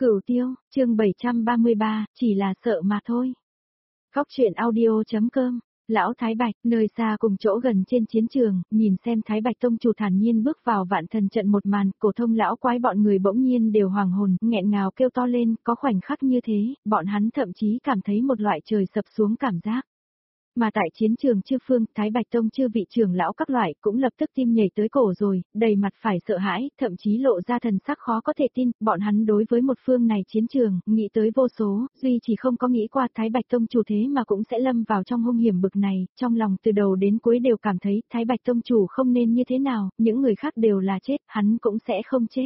Cửu Tiêu, chương 733, chỉ là sợ mà thôi. Góc truyện audio.com, Lão Thái Bạch, nơi xa cùng chỗ gần trên chiến trường, nhìn xem Thái Bạch Tông chủ thản nhiên bước vào Vạn Thần trận một màn, Cổ Thông lão quái bọn người bỗng nhiên đều hoàng hồn, nghẹn ngào kêu to lên, có khoảnh khắc như thế, bọn hắn thậm chí cảm thấy một loại trời sập xuống cảm giác. Mà tại chiến trường chư phương, Thái Bạch Tông chư vị trưởng lão các loại cũng lập tức tim nhảy tới cổ rồi, đầy mặt phải sợ hãi, thậm chí lộ ra thần sắc khó có thể tin, bọn hắn đối với một phương này chiến trường, nghĩ tới vô số, duy chỉ không có nghĩ qua Thái Bạch Tông chủ thế mà cũng sẽ lâm vào trong hung hiểm bực này, trong lòng từ đầu đến cuối đều cảm thấy Thái Bạch Tông chủ không nên như thế nào, những người khác đều là chết, hắn cũng sẽ không chết.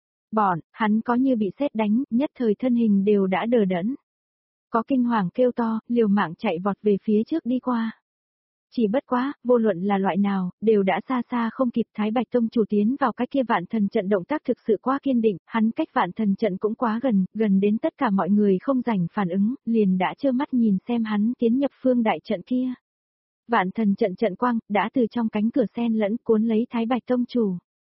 Hắn có như bị sét đánh, nhất thời thân hình đều đã đờ đẫn. Có kinh hoàng kêu to, liều mạng chạy vọt về phía trước đi qua. Chỉ bất quá, vô luận là loại nào, đều đã xa xa không kịp Thái Bạch Tông chủ tiến vào cái kia Vạn Thần trận động tác thực sự quá kiên định, hắn cách Vạn Thần trận cũng quá gần, gần đến tất cả mọi người không rảnh phản ứng, liền đã trơ mắt nhìn xem hắn tiến nhập phương đại trận kia. Vạn Thần trận trận quang, đã từ trong cánh cửa xen lẫn cuốn lấy Thái Bạch Tông chủ.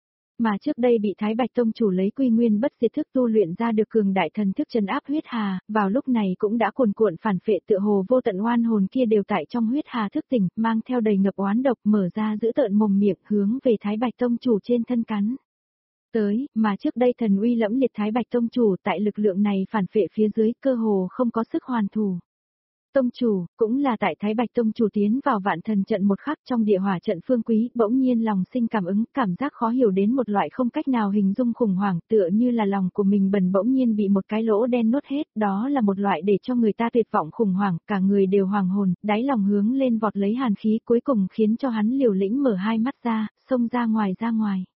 Mà trước đây bị Thái Bạch Tông chủ lấy quy nguyên bất diệt thức tu luyện ra được cường đại thần thức trấn áp huyết hà, vào lúc này cũng đã cuồn cuộn phản phệ tựa hồ vô tận oan hồn kia đều tại trong huyết hà thức tỉnh, mang theo đầy ngập oán độc mở ra giữ tợn mồm miệng hướng về Thái Bạch Tông chủ trên thân cắn. Tới, mà trước đây thần uy lẫm liệt Thái Bạch Tông chủ tại lực lượng này phản phệ phía dưới cơ hồ không có sức hoàn thủ. Tông chủ, cũng là tại Thái Bạch Tông chủ tiến vào Vạn Thần trận một khắc trong địa hỏa trận Phương Quý, bỗng nhiên lòng sinh cảm ứng, cảm giác khó hiểu đến một loại không cách nào hình dung khủng hoảng, tựa như là lòng của mình bỗng nhiên bị một cái lỗ đen nuốt hết, đó là một loại để cho người ta tuyệt vọng khủng hoảng, cả người đều hoàng hồn, đáy lòng hướng lên vọt lấy hàn khí, cuối cùng khiến cho hắn liều lĩnh mở hai mắt ra, xông ra ngoài.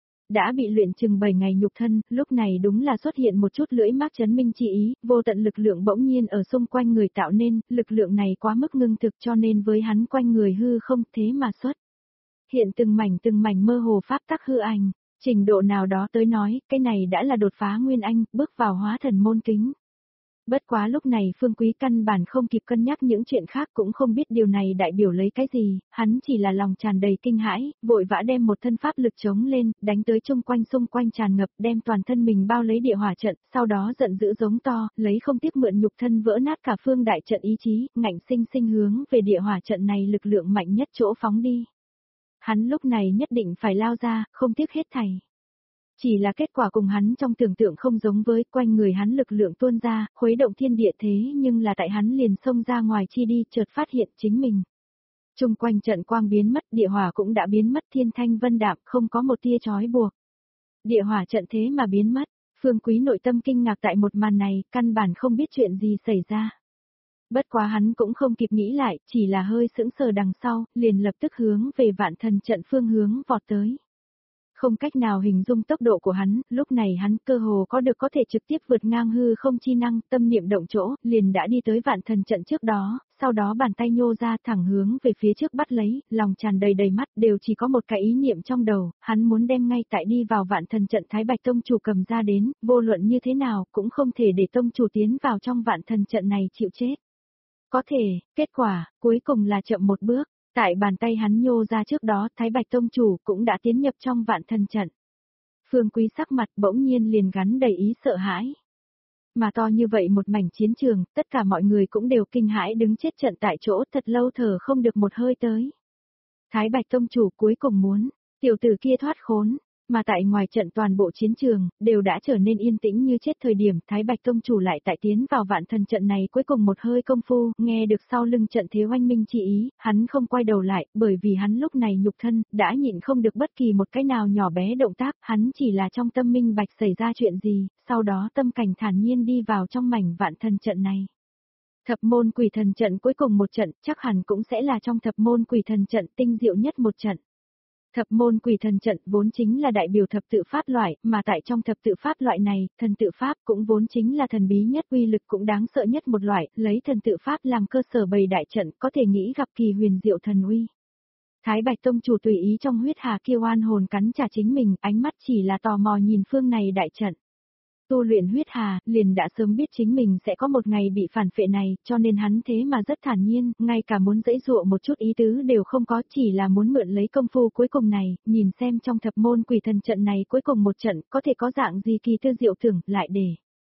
Đã bị luyện chừng 7 ngày nhục thân, lúc này đúng là xuất hiện một chút lưỡi mác chấn minh chi ý, vô tận lực lượng bỗng nhiên ở xung quanh người tạo nên, lực lượng này quá mức ngưng thực cho nên với hắn quanh người hư không thế mà xuất. Hiện từng mảnh mơ hồ pháp tắc hư ảnh, trình độ nào đó tới nói, cái này đã là đột phá nguyên anh, bước vào hóa thần môn kính. Bất quá lúc này Phương Quý căn bản không kịp cân nhắc những chuyện khác cũng không biết điều này đại biểu lấy cái gì, hắn chỉ là lòng tràn đầy kinh hãi, vội vã đem một thân pháp lực chống lên, đánh tới xung quanh tràn ngập, đem toàn thân mình bao lấy địa hỏa trận, sau đó giận dữ giống to, lấy không tiếc mượn nhục thân vỡ nát cả phương đại trận ý chí, ngạnh sinh hướng về địa hỏa trận này lực lượng mạnh nhất chỗ phóng đi. Hắn lúc này nhất định phải lao ra, không tiếc hết thảy. Chỉ là kết quả cùng hắn trong tưởng tượng không giống với, quanh người hắn lực lượng tuôn ra, khuấy động thiên địa thế nhưng là tại hắn liền xông ra ngoài chi đi, chợt phát hiện chính mình. Trung quanh trận quang biến mất, địa hỏa cũng đã biến mất, thiên thanh vân đạm, không có một tia trói buộc. Địa hỏa trận thế mà biến mất, Phương Quý nội tâm kinh ngạc tại một màn này, căn bản không biết chuyện gì xảy ra. Bất quá hắn cũng không kịp nghĩ lại, chỉ là hơi sững sờ đằng sau, liền lập tức hướng về Vạn Thần trận phương hướng vọt tới. Không cách nào hình dung tốc độ của hắn, lúc này hắn cơ hồ có thể trực tiếp vượt ngang hư không chi năng, tâm niệm động chỗ, liền đã đi tới Vạn Thần trận trước đó, sau đó bàn tay nhô ra thẳng hướng về phía trước bắt lấy, lòng tràn đầy mắt, đều chỉ có một cái ý niệm trong đầu, hắn muốn đem ngay tại đi vào Vạn Thần trận Thái Bạch Tông chủ cầm ra đến, vô luận như thế nào, cũng không thể để Tông chủ tiến vào trong Vạn Thần trận này chịu chết. Có thể, kết quả, cuối cùng là chậm một bước. Tại bàn tay hắn nhô ra trước đó, Thái Bạch Tông chủ cũng đã tiến nhập trong Vạn Thần trận. Phương Quý sắc mặt bỗng nhiên liền gắn đầy ý sợ hãi. Mà to như vậy một mảnh chiến trường, tất cả mọi người cũng đều kinh hãi đứng chết trận tại chỗ, thật lâu thở không được một hơi tới. Thái Bạch Tông chủ cuối cùng muốn, tiểu tử kia thoát khốn. Mà tại ngoài trận toàn bộ chiến trường, đều đã trở nên yên tĩnh như chết thời điểm, Thái Bạch Tông chủ lại tại tiến vào Vạn Thần trận này cuối cùng một hơi công phu, nghe được sau lưng trận thế oanh minh chỉ ý, hắn không quay đầu lại, bởi vì hắn lúc này nhục thân, đã nhịn không được bất kỳ một cái nào nhỏ bé động tác, hắn chỉ là trong tâm minh bạch xảy ra chuyện gì, sau đó tâm cảnh thản nhiên đi vào trong mảnh Vạn Thần trận này. Thập môn quỷ thần trận cuối cùng một trận, chắc hẳn cũng sẽ là trong thập môn quỷ thần trận tinh diệu nhất một trận. Thập môn quỷ thần trận vốn chính là đại biểu thập tự pháp loại, mà tại trong thập tự pháp loại này, thần tự pháp cũng vốn chính là thần bí nhất, uy lực cũng đáng sợ nhất một loại, lấy thần tự pháp làm cơ sở bày đại trận, có thể nghĩ gặp kỳ huyền diệu thần uy. Thái Bạch Tông chủ tùy ý trong huyết hà kia oan hồn cắn trả chính mình, ánh mắt chỉ là tò mò nhìn phương này đại trận. Tu luyện huyết hà, liền đã sớm biết chính mình sẽ có một ngày bị phản phệ này, cho nên hắn thế mà rất thản nhiên, ngay cả muốn dãy dụa một chút ý tứ đều không có, chỉ là muốn mượn lấy công phu cuối cùng này, nhìn xem trong thập môn quỷ thần trận này cuối cùng một trận, có thể có dạng gì kỳ tư diệu tưởng, lại để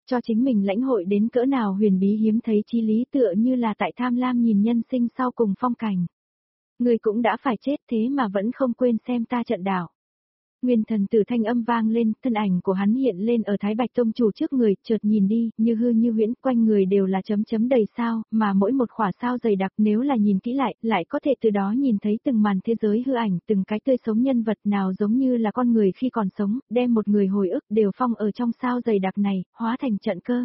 cho chính mình lãnh hội đến cỡ nào huyền bí hiếm thấy chí lý tựa như là tại tham lam nhìn nhân sinh sau cùng phong cảnh. Ngươi cũng đã phải chết thế mà vẫn không quên xem ta trận đảo. Nguyên thần tử thanh âm vang lên, thân ảnh của hắn hiện lên ở Thái Bạch Tông chủ trước người, chợt nhìn đi, như hư như huyễn, quanh người đều là chấm chấm đầy sao, mà mỗi một khỏa sao dày đặc nếu là nhìn kỹ lại có thể từ đó nhìn thấy từng màn thế giới hư ảnh, từng cái tươi sống nhân vật nào giống như là con người khi còn sống, đem một người hồi ức đều phong ở trong sao dày đặc này, hóa thành trận cơ.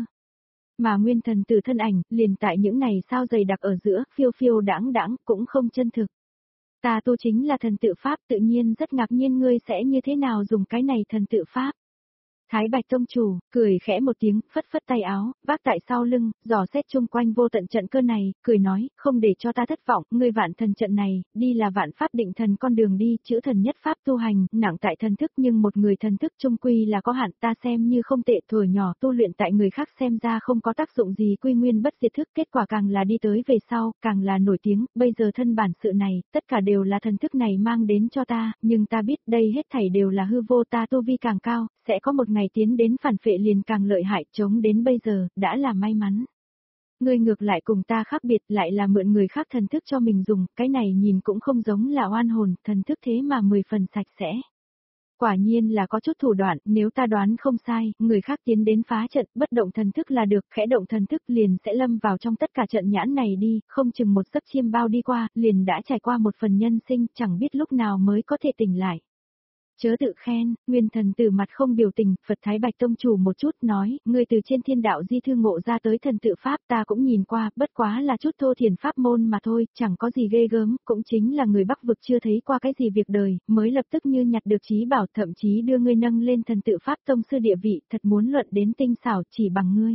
Mà nguyên thần tử thân ảnh, liền tại những này sao dày đặc ở giữa, phiêu phiêu đãng đãng, cũng không chân thực. Ta tu chính là thần tự pháp, tự nhiên rất ngạc nhiên ngươi sẽ như thế nào dùng cái này thần tự pháp. Thái Bạch Tông chủ, cười khẽ một tiếng, phất phất tay áo, vác tại sau lưng, dò xét chung quanh vô tận trận cơ này, cười nói, không để cho ta thất vọng, ngươi vạn thần trận này, đi là vạn pháp định thần con đường đi, chữ thần nhất pháp tu hành, nặng tại thần thức nhưng một người thần thức trung quy là có hạn, ta xem như không tệ, thuở nhỏ tu luyện tại người khác xem ra không có tác dụng gì quy nguyên bất diệt thức, kết quả càng là đi tới về sau, càng là nổi tiếng, bây giờ thân bản sự này, tất cả đều là thần thức này mang đến cho ta, nhưng ta biết đây hết thảy đều là hư vô, ta tu vi càng cao, sẽ có một ngày tiến đến phản phệ liền càng lợi hại, chống đến bây giờ, đã là may mắn. Ngươi ngược lại cùng ta khác biệt, lại là mượn người khác thần thức cho mình dùng, cái này nhìn cũng không giống là oan hồn, thần thức thế mà 10 phần sạch sẽ. Quả nhiên là có chút thủ đoạn, nếu ta đoán không sai, người khác tiến đến phá trận, bất động thần thức là được, khẽ động thần thức liền sẽ lâm vào trong tất cả trận nhãn này đi, không chừng một giấc chiêm bao đi qua, liền đã trải qua một phần nhân sinh, chẳng biết lúc nào mới có thể tỉnh lại. Chớ tự khen, nguyên thần từ mặt không biểu tình, Phật Thái Bạch Tông chủ một chút nói, ngươi từ trên thiên đạo di thư ngộ ra tới thần tự pháp ta cũng nhìn qua, bất quá là chút thô thiển pháp môn mà thôi, chẳng có gì ghê gớm, cũng chính là người Bắc vực chưa thấy qua cái gì việc đời, mới lập tức như nhặt được trí bảo, thậm chí đưa ngươi nâng lên thần tự pháp tông sư địa vị, thật muốn luận đến tinh xảo chỉ bằng ngươi.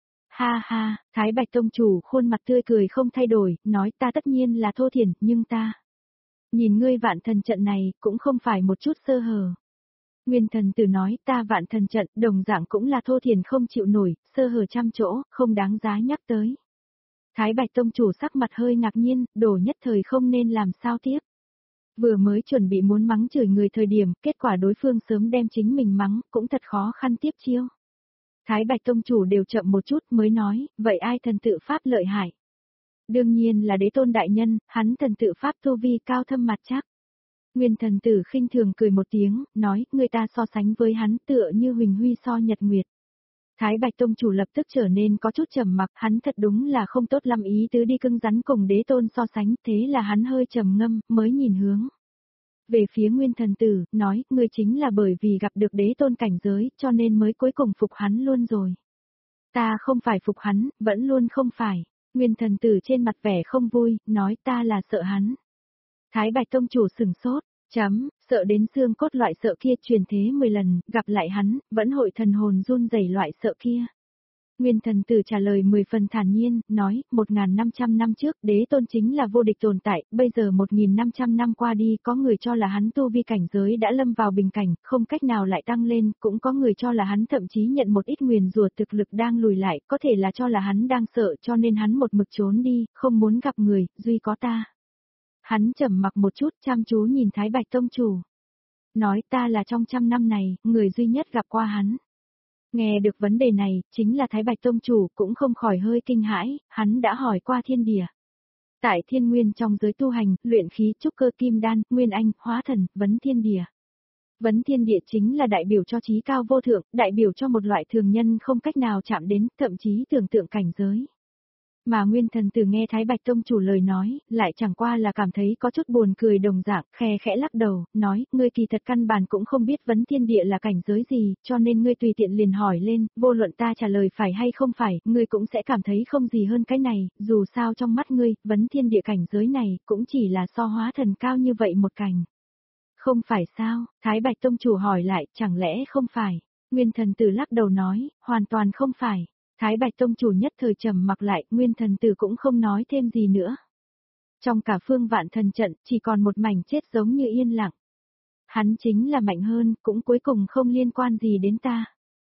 Ha ha, Thái Bạch Tông chủ khuôn mặt tươi cười không thay đổi, nói ta tất nhiên là thô thiển, nhưng ta nhìn ngươi vạn thần trận này, cũng không phải một chút sơ hở. Nguyên thần tử nói ta vạn thần trận, đồng dạng cũng là thô thiển không chịu nổi, sơ hở trăm chỗ, không đáng giá nhắc tới. Thái Bạch Tông chủ sắc mặt hơi ngạc nhiên, đổ nhất thời không nên làm sao tiếp. Vừa mới chuẩn bị muốn mắng chửi người thời điểm, kết quả đối phương sớm đem chính mình mắng, cũng thật khó khăn tiếp chiêu. Thái Bạch Tông chủ đều chậm một chút mới nói, vậy ai thần tự pháp lợi hại? Đương nhiên là đế tôn đại nhân, hắn thần tự pháp tu vi cao thâm mặt chắc. Nguyên thần tử khinh thường cười một tiếng, nói, người ta so sánh với hắn tựa như Huỳnh Huy so Nhật Nguyệt. Thái Bạch Tông chủ lập tức trở nên có chút trầm mặc, hắn thật đúng là không tốt lắm ý tứ đi cưng rắn cùng đế tôn so sánh, thế là hắn hơi trầm ngâm, mới nhìn hướng. Về phía Nguyên thần tử, nói, ngươi chính là bởi vì gặp được đế tôn cảnh giới, cho nên mới cuối cùng phục hắn luôn rồi. Ta không phải phục hắn, vẫn luôn không phải. Nguyên thần tử trên mặt vẻ không vui, nói ta là sợ hắn. Thái Bạch Tông chủ sừng sốt, sợ đến xương cốt loại sợ kia truyền thế 10 lần, gặp lại hắn, vẫn hội thần hồn run rẩy loại sợ kia. Nguyên thần tử trả lời 10 phần thản nhiên, nói, 1.500 năm trước đế tôn chính là vô địch tồn tại, bây giờ 1.500 năm qua đi có người cho là hắn tu vi cảnh giới đã lâm vào bình cảnh, không cách nào lại tăng lên, cũng có người cho là hắn thậm chí nhận một ít nguyền rủa thực lực đang lùi lại, có thể là cho là hắn đang sợ cho nên hắn một mực trốn đi, không muốn gặp người, duy có ta. Hắn trầm mặc một chút chăm chú nhìn Thái Bạch Tông chủ. Nói ta là trong 100 năm này, người duy nhất gặp qua hắn. Nghe được vấn đề này, chính là Thái Bạch Tông chủ cũng không khỏi hơi kinh hãi, hắn đã hỏi qua thiên địa. Tại thiên nguyên trong giới tu hành, luyện khí trúc cơ kim đan, nguyên anh, hóa thần, vấn thiên địa. Vấn thiên địa chính là đại biểu cho trí cao vô thượng, đại biểu cho một loại thường nhân không cách nào chạm đến, thậm chí tưởng tượng cảnh giới. Mà nguyên thần tử nghe Thái Bạch Tông chủ lời nói, lại chẳng qua là cảm thấy có chút buồn cười đồng dạng, khe khẽ lắc đầu, nói, ngươi kỳ thật căn bản cũng không biết vấn thiên địa là cảnh giới gì, cho nên ngươi tùy tiện liền hỏi lên, vô luận ta trả lời phải hay không phải, ngươi cũng sẽ cảm thấy không gì hơn cái này, dù sao trong mắt ngươi, vấn thiên địa cảnh giới này, cũng chỉ là so hóa thần cao như vậy một cảnh. Không phải sao, Thái Bạch Tông chủ hỏi lại, chẳng lẽ không phải, nguyên thần tử lắc đầu nói, hoàn toàn không phải. Thái Bạch Tông chủ nhất thời trầm mặc lại, Nguyên thần tử cũng không nói thêm gì nữa. Trong cả phương vạn thần trận, chỉ còn một mảnh chết giống như yên lặng. Hắn chính là mạnh hơn, cũng cuối cùng không liên quan gì đến ta.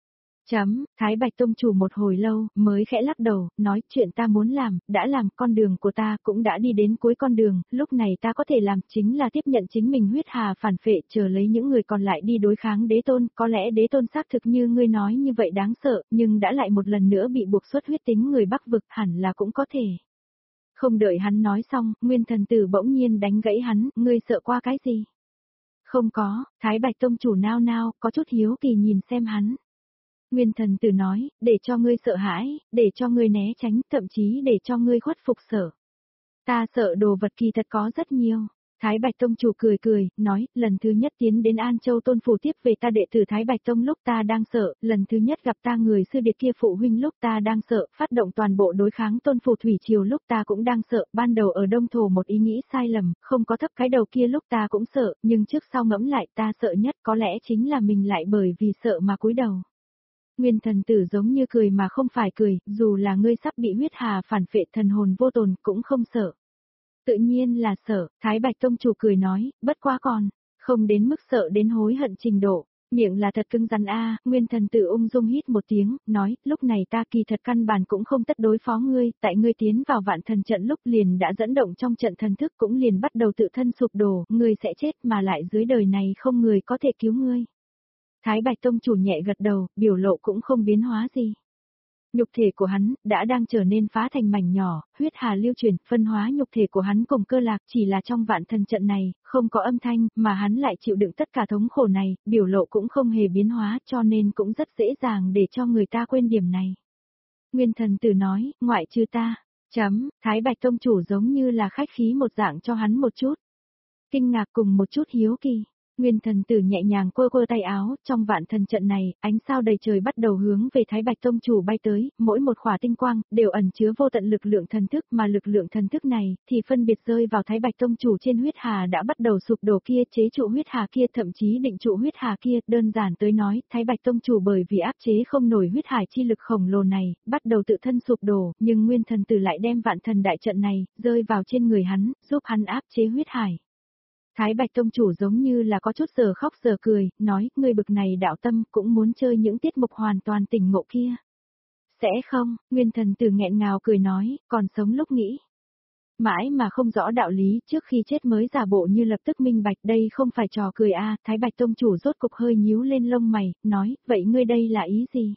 Thái Bạch Tông chủ một hồi lâu, mới khẽ lắc đầu, nói chuyện ta muốn làm, đã làm, con đường của ta cũng đã đi đến cuối con đường, lúc này ta có thể làm chính là tiếp nhận chính mình huyết hà phản phệ, chờ lấy những người còn lại đi đối kháng đế tôn, có lẽ đế tôn xác thực như ngươi nói như vậy đáng sợ, nhưng đã lại một lần nữa bị buộc xuất huyết tính người Bắc vực, hẳn là cũng có thể. Không đợi hắn nói xong, Nguyên Thần Tử bỗng nhiên đánh gãy hắn, ngươi sợ qua cái gì? Không có, Thái Bạch Tông chủ nao nao, có chút hiếu kỳ nhìn xem hắn. Nguyên Thần Tử nói, để cho ngươi sợ hãi, để cho ngươi né tránh, thậm chí để cho ngươi khuất phục sợ. Ta sợ đồ vật kỳ thật có rất nhiều. Thái Bạch Tông chủ cười cười, nói, lần thứ nhất tiến đến An Châu Tôn Phủ tiếp về ta đệ tử Thái Bạch Tông lúc ta đang sợ, lần thứ nhất gặp ta người sư điệt kia phụ huynh lúc ta đang sợ, phát động toàn bộ đối kháng Tôn Phủ Thủy Triều lúc ta cũng đang sợ, ban đầu ở Đông Thổ một ý nghĩ sai lầm, không có thấp cái đầu kia lúc ta cũng sợ, nhưng trước sau ngẫm lại ta sợ nhất có lẽ chính là mình lại bởi vì sợ mà cúi đầu. Nguyên Thần Tử giống như cười mà không phải cười, dù là ngươi sắp bị huyết hà phản phệ thần hồn vô tồn cũng không sợ. Tự nhiên là sợ, Thái Bạch Tông chủ cười nói, bất quá còn, không đến mức sợ đến hối hận trình độ, miệng là thật cứng rắn a. Nguyên Thần Tử ung dung hít một tiếng, nói, lúc này ta kỳ thật căn bản cũng không tất đối phó ngươi, tại ngươi tiến vào vạn thần trận lúc liền đã dẫn động trong trận thần thức cũng liền bắt đầu tự thân sụp đổ, ngươi sẽ chết mà lại dưới đời này không người có thể cứu ngươi. Thái Bạch Tông chủ nhẹ gật đầu, biểu lộ cũng không biến hóa gì. Nhục thể của hắn đã đang trở nên phá thành mảnh nhỏ, huyết hà lưu chuyển, phân hóa nhục thể của hắn cùng cơ lạc, chỉ là trong vạn thần trận này, không có âm thanh, mà hắn lại chịu đựng tất cả thống khổ này, biểu lộ cũng không hề biến hóa, cho nên cũng rất dễ dàng để cho người ta quên điểm này. Nguyên Thần Tử nói, ngoại trừ ta. Thái Bạch Tông chủ giống như là khách khí một dạng cho hắn một chút. Kinh ngạc cùng một chút hiếu kỳ. Nguyên Thần Tử nhẹ nhàng quơ quơ tay áo, trong vạn thần trận này, ánh sao đầy trời bắt đầu hướng về Thái Bạch Tông chủ bay tới, mỗi một khỏa tinh quang, đều ẩn chứa vô tận lực lượng thần thức, mà lực lượng thần thức này, thì phân biệt rơi vào Thái Bạch Tông chủ trên huyết hà đã bắt đầu sụp đổ kia, chế trụ huyết hà kia, thậm chí định trụ huyết hà kia, đơn giản tới nói, Thái Bạch Tông chủ bởi vì áp chế không nổi huyết hải chi lực khổng lồ này, bắt đầu tự thân sụp đổ, nhưng Nguyên Thần Tử lại đem vạn thần đại trận này, rơi vào trên người hắn, giúp hắn áp chế huyết hải. Thái Bạch Tông chủ giống như là có chút giờ khóc giờ cười, nói, ngươi bực này đạo tâm cũng muốn chơi những tiết mục hoàn toàn tỉnh ngộ kia. Sẽ không, Nguyên Thần Tử nghẹn ngào cười nói, còn sống lúc nghĩ. Mãi mà không rõ đạo lý, trước khi chết mới giả bộ như lập tức minh bạch, đây không phải trò cười a. Thái Bạch Tông chủ rốt cục hơi nhíu lên lông mày, nói, vậy ngươi đây là ý gì?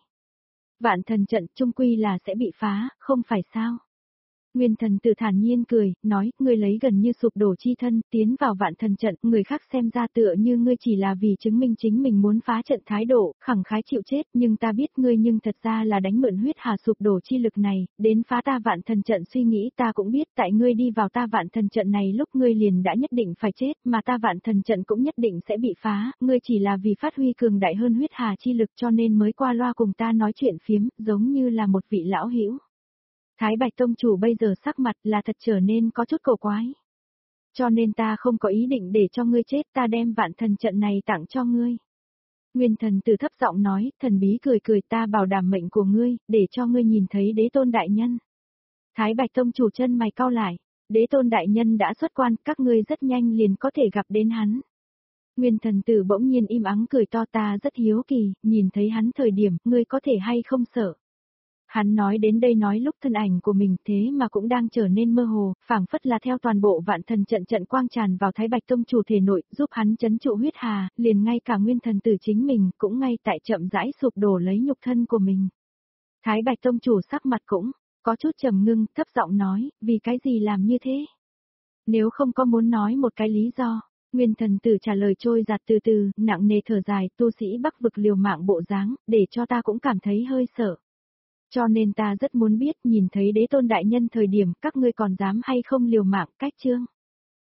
Vạn thần trận chung quy là sẽ bị phá, không phải sao? Nguyên Thần Tử thản nhiên cười, nói, ngươi lấy gần như sụp đổ chi thân, tiến vào vạn thần trận, người khác xem ra tựa như ngươi chỉ là vì chứng minh chính mình muốn phá trận thái độ, khẳng khái chịu chết, nhưng ta biết ngươi nhưng thật ra là đánh mượn huyết hà sụp đổ chi lực này, đến phá ta vạn thần trận suy nghĩ ta cũng biết tại ngươi đi vào ta vạn thần trận này lúc ngươi liền đã nhất định phải chết, mà ta vạn thần trận cũng nhất định sẽ bị phá, ngươi chỉ là vì phát huy cường đại hơn huyết hà chi lực cho nên mới qua loa cùng ta nói chuyện phiếm, giống như là một vị lão hữu. Thái Bạch Tông chủ bây giờ sắc mặt là thật trở nên có chút cổ quái. Cho nên ta không có ý định để cho ngươi chết, ta đem vạn thần trận này tặng cho ngươi. Nguyên Thần Tử thấp giọng nói, thần bí cười cười, ta bảo đảm mệnh của ngươi, để cho ngươi nhìn thấy đế tôn đại nhân. Thái Bạch Tông chủ chân mày cau lại, đế tôn đại nhân đã xuất quan, các ngươi rất nhanh liền có thể gặp đến hắn. Nguyên Thần Tử bỗng nhiên im ắng cười to, ta rất hiếu kỳ, nhìn thấy hắn thời điểm, ngươi có thể hay không sợ. Hắn nói đến đây nói lúc thân ảnh của mình thế mà cũng đang trở nên mơ hồ, phảng phất là theo toàn bộ vạn thần trận trận quang tràn vào Thái Bạch Tông chủ thể nội, giúp hắn chấn trụ huyết hà, liền ngay cả Nguyên Thần Tử chính mình cũng ngay tại chậm rãi sụp đổ lấy nhục thân của mình. Thái Bạch Tông chủ sắc mặt cũng có chút trầm ngưng, thấp giọng nói, vì cái gì làm như thế? Nếu không có muốn nói một cái lý do. Nguyên Thần Tử trả lời trôi giạt từ từ, nặng nề thở dài, tu sĩ Bắc vực liều mạng bộ dáng, để cho ta cũng cảm thấy hơi sợ. Cho nên ta rất muốn biết, nhìn thấy đế tôn đại nhân thời điểm, các ngươi còn dám hay không liều mạng, cách chương.